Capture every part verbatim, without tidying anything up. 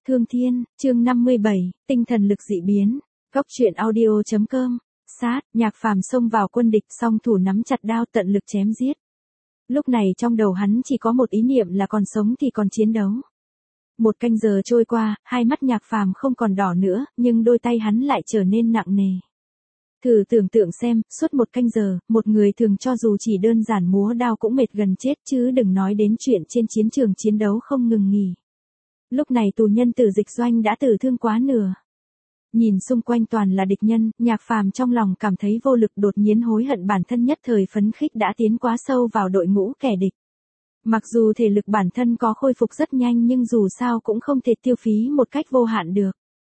Thương Thiên, chương năm mươi bảy, tinh thần lực dị biến. Góc truyện audio chấm com. Sát, Nhạc Phàm xông vào quân địch, song thủ nắm chặt đao tận lực chém giết. Lúc này trong đầu hắn chỉ có một ý niệm là còn sống thì còn chiến đấu. Một canh giờ trôi qua, hai mắt Nhạc Phàm không còn đỏ nữa, nhưng đôi tay hắn lại trở nên nặng nề. Thử tưởng tượng xem, suốt một canh giờ, một người thường cho dù chỉ đơn giản múa đao cũng mệt gần chết chứ đừng nói đến chuyện trên chiến trường chiến đấu không ngừng nghỉ. Lúc này tù nhân Tử Dịch Doanh đã tử thương quá nửa. Nhìn xung quanh toàn là địch nhân, Nhạc Phàm trong lòng cảm thấy vô lực, đột nhiên hối hận bản thân nhất thời phấn khích đã tiến quá sâu vào đội ngũ kẻ địch. Mặc dù thể lực bản thân có khôi phục rất nhanh nhưng dù sao cũng không thể tiêu phí một cách vô hạn được.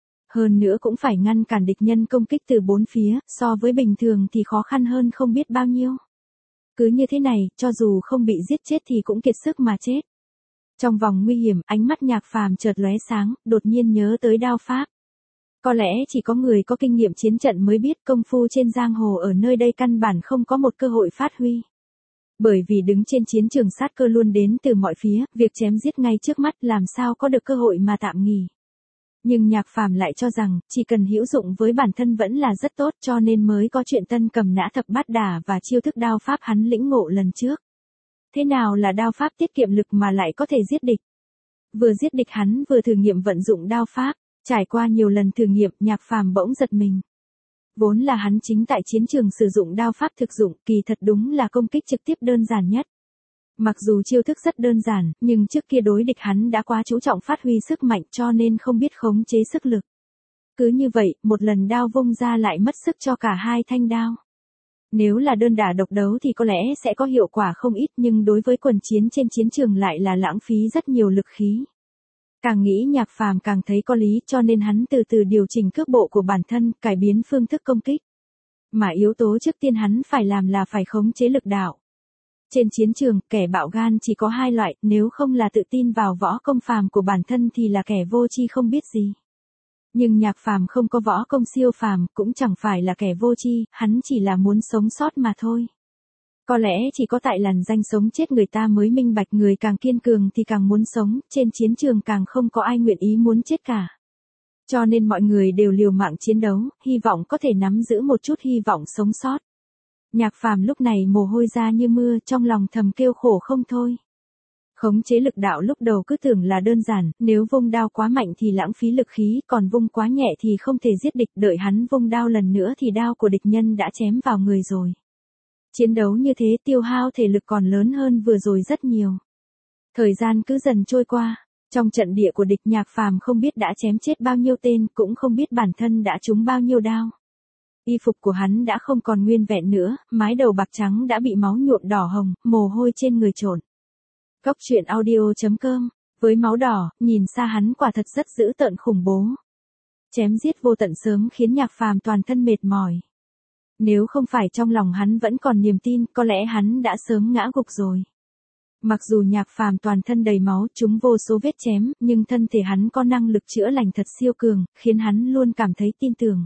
Hơn nữa cũng phải ngăn cản địch nhân công kích từ bốn phía, so với bình thường thì khó khăn hơn không biết bao nhiêu. Cứ như thế này, cho dù không bị giết chết thì cũng kiệt sức mà chết. Trong vòng nguy hiểm, ánh mắt Nhạc Phàm chợt lóe sáng, đột nhiên nhớ tới đao pháp. Có lẽ chỉ có người có kinh nghiệm chiến trận mới biết công phu trên giang hồ ở nơi đây căn bản không có một cơ hội phát huy. Bởi vì đứng trên chiến trường sát cơ luôn đến từ mọi phía, việc chém giết ngay trước mắt làm sao có được cơ hội mà tạm nghỉ. Nhưng Nhạc Phàm lại cho rằng, chỉ cần hữu dụng với bản thân vẫn là rất tốt cho nên mới có chuyện tân cầm nã thập bát đả và chiêu thức đao pháp hắn lĩnh ngộ lần trước. Thế nào là đao pháp tiết kiệm lực mà lại có thể giết địch? Vừa giết địch hắn vừa thử nghiệm vận dụng đao pháp, trải qua nhiều lần thử nghiệm Nhạc Phàm bỗng giật mình. Vốn là hắn chính tại chiến trường sử dụng đao pháp thực dụng, kỳ thật đúng là công kích trực tiếp đơn giản nhất. Mặc dù chiêu thức rất đơn giản, nhưng trước kia đối địch hắn đã quá chú trọng phát huy sức mạnh cho nên không biết khống chế sức lực. Cứ như vậy, một lần đao vung ra lại mất sức cho cả hai thanh đao. Nếu là đơn đả độc đấu thì có lẽ sẽ có hiệu quả không ít nhưng đối với quần chiến trên chiến trường lại là lãng phí rất nhiều lực khí. Càng nghĩ Nhạc Phàm càng thấy có lý cho nên hắn từ từ điều chỉnh cước bộ của bản thân, cải biến phương thức công kích. Mà yếu tố trước tiên hắn phải làm là phải khống chế lực đạo. Trên chiến trường, kẻ bạo gan chỉ có hai loại, nếu không là tự tin vào võ công phàm của bản thân thì là kẻ vô tri không biết gì. Nhưng Nhạc Phàm không có võ công siêu phàm, cũng chẳng phải là kẻ vô tri, hắn chỉ là muốn sống sót mà thôi. Có lẽ chỉ có tại làn danh sống chết người ta mới minh bạch người càng kiên cường thì càng muốn sống, trên chiến trường càng không có ai nguyện ý muốn chết cả. Cho nên mọi người đều liều mạng chiến đấu, hy vọng có thể nắm giữ một chút hy vọng sống sót. Nhạc Phàm lúc này mồ hôi ra như mưa, trong lòng thầm kêu khổ không thôi. Khống chế lực đạo lúc đầu cứ tưởng là đơn giản, nếu vung đao quá mạnh thì lãng phí lực khí, còn vung quá nhẹ thì không thể giết địch, đợi hắn vung đao lần nữa thì đao của địch nhân đã chém vào người rồi. Chiến đấu như thế tiêu hao thể lực còn lớn hơn vừa rồi rất nhiều. Thời gian cứ dần trôi qua, trong trận địa của địch Nhạc Phàm không biết đã chém chết bao nhiêu tên, cũng không biết bản thân đã trúng bao nhiêu đao. Y phục của hắn đã không còn nguyên vẹn nữa, mái đầu bạc trắng đã bị máu nhuộm đỏ hồng, mồ hôi trên người trộn. Góc truyện audio chấm com. Với máu đỏ, nhìn xa hắn quả thật rất dữ tợn khủng bố. Chém giết vô tận sớm khiến Nhạc Phàm toàn thân mệt mỏi. Nếu không phải trong lòng hắn vẫn còn niềm tin, có lẽ hắn đã sớm ngã gục rồi. Mặc dù Nhạc Phàm toàn thân đầy máu, trúng vô số vết chém, nhưng thân thể hắn có năng lực chữa lành thật siêu cường, khiến hắn luôn cảm thấy tin tưởng.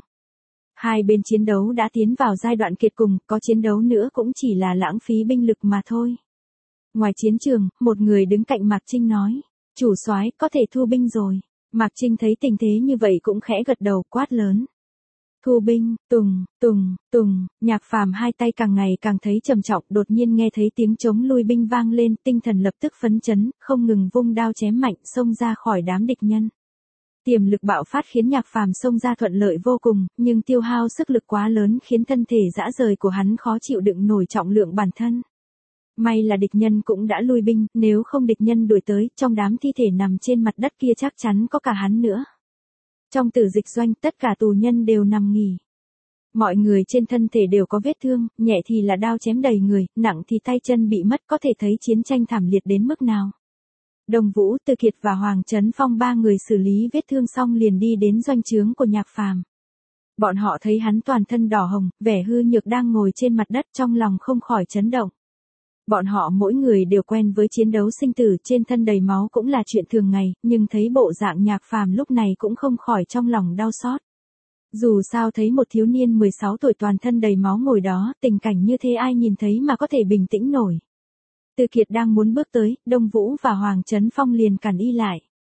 Hai bên chiến đấu đã tiến vào giai đoạn kiệt cùng, có chiến đấu nữa cũng chỉ là lãng phí binh lực mà thôi. Ngoài chiến trường, một người đứng cạnh Mạc Trinh nói, chủ soái có thể thu binh rồi. Mạc Trinh thấy tình thế như vậy cũng khẽ gật đầu, quát lớn. Thu binh, tùng, tùng, tùng, Nhạc Phàm hai tay càng ngày càng thấy trầm trọng, đột nhiên nghe thấy tiếng chống lui binh vang lên, tinh thần lập tức phấn chấn, không ngừng vung đao chém mạnh, xông ra khỏi đám địch nhân. Tiềm lực bạo phát khiến Nhạc Phàm xông ra thuận lợi vô cùng, nhưng tiêu hao sức lực quá lớn khiến thân thể rã rời của hắn khó chịu đựng nổi trọng lượng bản thân. May là địch nhân cũng đã lui binh, nếu không địch nhân đuổi tới, trong đám thi thể nằm trên mặt đất kia chắc chắn có cả hắn nữa. Trong Tử Dịch Doanh, tất cả tù nhân đều nằm nghỉ. Mọi người trên thân thể đều có vết thương, nhẹ thì là đao chém đầy người, nặng thì tay chân bị mất, có thể thấy chiến tranh thảm liệt đến mức nào. Đồng Vũ, Từ Kiệt và Hoàng Trấn Phong ba người xử lý vết thương xong liền đi đến doanh trướng của Nhạc Phàm. Bọn họ thấy hắn toàn thân đỏ hồng, vẻ hư nhược đang ngồi trên mặt đất, trong lòng không khỏi chấn động. Bọn họ mỗi người đều quen với chiến đấu sinh tử, trên thân đầy máu cũng là chuyện thường ngày, nhưng thấy bộ dạng Nhạc Phàm lúc này cũng không khỏi trong lòng đau xót. Dù sao thấy một thiếu niên mười sáu tuổi toàn thân đầy máu ngồi đó, tình cảnh như thế ai nhìn thấy mà có thể bình tĩnh nổi. Từ Kiệt đang muốn bước tới, Đông Vũ và Hoàng Trấn Phong liền cản y lại.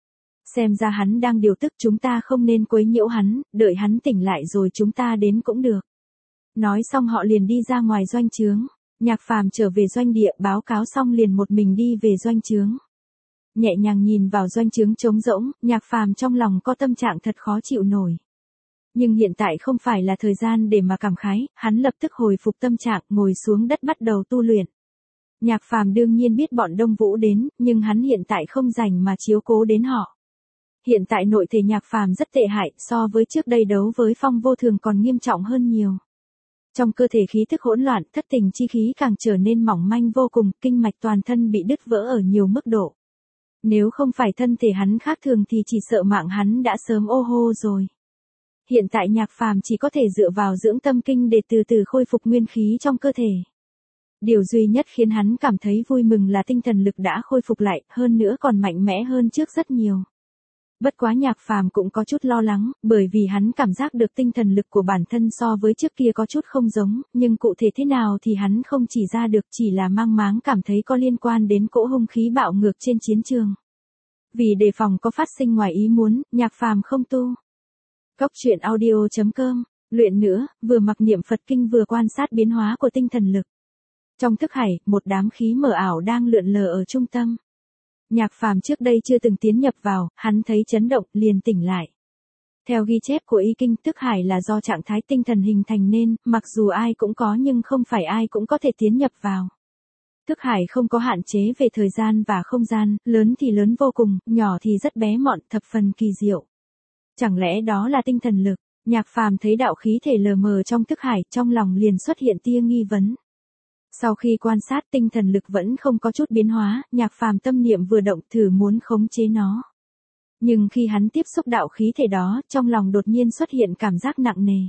Xem ra hắn đang điều tức, chúng ta không nên quấy nhiễu hắn, đợi hắn tỉnh lại rồi chúng ta đến cũng được. Nói xong họ liền đi ra ngoài doanh trướng. Nhạc Phàm trở về doanh địa, báo cáo xong liền một mình đi về doanh trướng. Nhẹ nhàng nhìn vào doanh trướng trống rỗng, Nhạc Phàm trong lòng có tâm trạng thật khó chịu nổi. Nhưng hiện tại không phải là thời gian để mà cảm khái, hắn lập tức hồi phục tâm trạng, ngồi xuống đất bắt đầu tu luyện. Nhạc Phàm đương nhiên biết bọn Đông Vũ đến, nhưng hắn hiện tại không rảnh mà chiếu cố đến họ. Hiện tại nội thể Nhạc Phàm rất tệ hại, so với trước đây đấu với Phong Vô Thường còn nghiêm trọng hơn nhiều. Trong cơ thể khí tức hỗn loạn, thất tình chi khí càng trở nên mỏng manh vô cùng, kinh mạch toàn thân bị đứt vỡ ở nhiều mức độ. Nếu không phải thân thể hắn khác thường thì chỉ sợ mạng hắn đã sớm ô hô rồi. Hiện tại Nhạc Phàm chỉ có thể dựa vào dưỡng tâm kinh để từ từ khôi phục nguyên khí trong cơ thể. Điều duy nhất khiến hắn cảm thấy vui mừng là tinh thần lực đã khôi phục lại, hơn nữa còn mạnh mẽ hơn trước rất nhiều. Bất quá Nhạc Phàm cũng có chút lo lắng, bởi vì hắn cảm giác được tinh thần lực của bản thân so với trước kia có chút không giống, nhưng cụ thể thế nào thì hắn không chỉ ra được, chỉ là mang máng cảm thấy có liên quan đến cỗ hung khí bạo ngược trên chiến trường. Vì đề phòng có phát sinh ngoài ý muốn, Nhạc Phàm không tu. Cốc truyện audio chấm com, luyện nữa, vừa mặc niệm Phật kinh vừa quan sát biến hóa của tinh thần lực. Trong thức hải, một đám khí mờ ảo đang lượn lờ ở trung tâm. Nhạc Phàm trước đây chưa từng tiến nhập vào, hắn thấy chấn động, liền tỉnh lại. Theo ghi chép của y kinh, thức hải là do trạng thái tinh thần hình thành nên, mặc dù ai cũng có nhưng không phải ai cũng có thể tiến nhập vào. Thức hải không có hạn chế về thời gian và không gian, lớn thì lớn vô cùng, nhỏ thì rất bé mọn, thập phần kỳ diệu. Chẳng lẽ đó là tinh thần lực? Nhạc Phàm thấy đạo khí thể lờ mờ trong thức hải, trong lòng liền xuất hiện tia nghi vấn. Sau khi quan sát tinh thần lực vẫn không có chút biến hóa, Nhạc Phàm tâm niệm vừa động thử muốn khống chế nó. Nhưng khi hắn tiếp xúc đạo khí thể đó, trong lòng đột nhiên xuất hiện cảm giác nặng nề.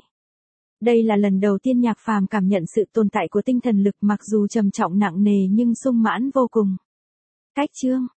Đây là lần đầu tiên Nhạc Phàm cảm nhận sự tồn tại của tinh thần lực, mặc dù trầm trọng nặng nề nhưng sung mãn vô cùng. Cách chương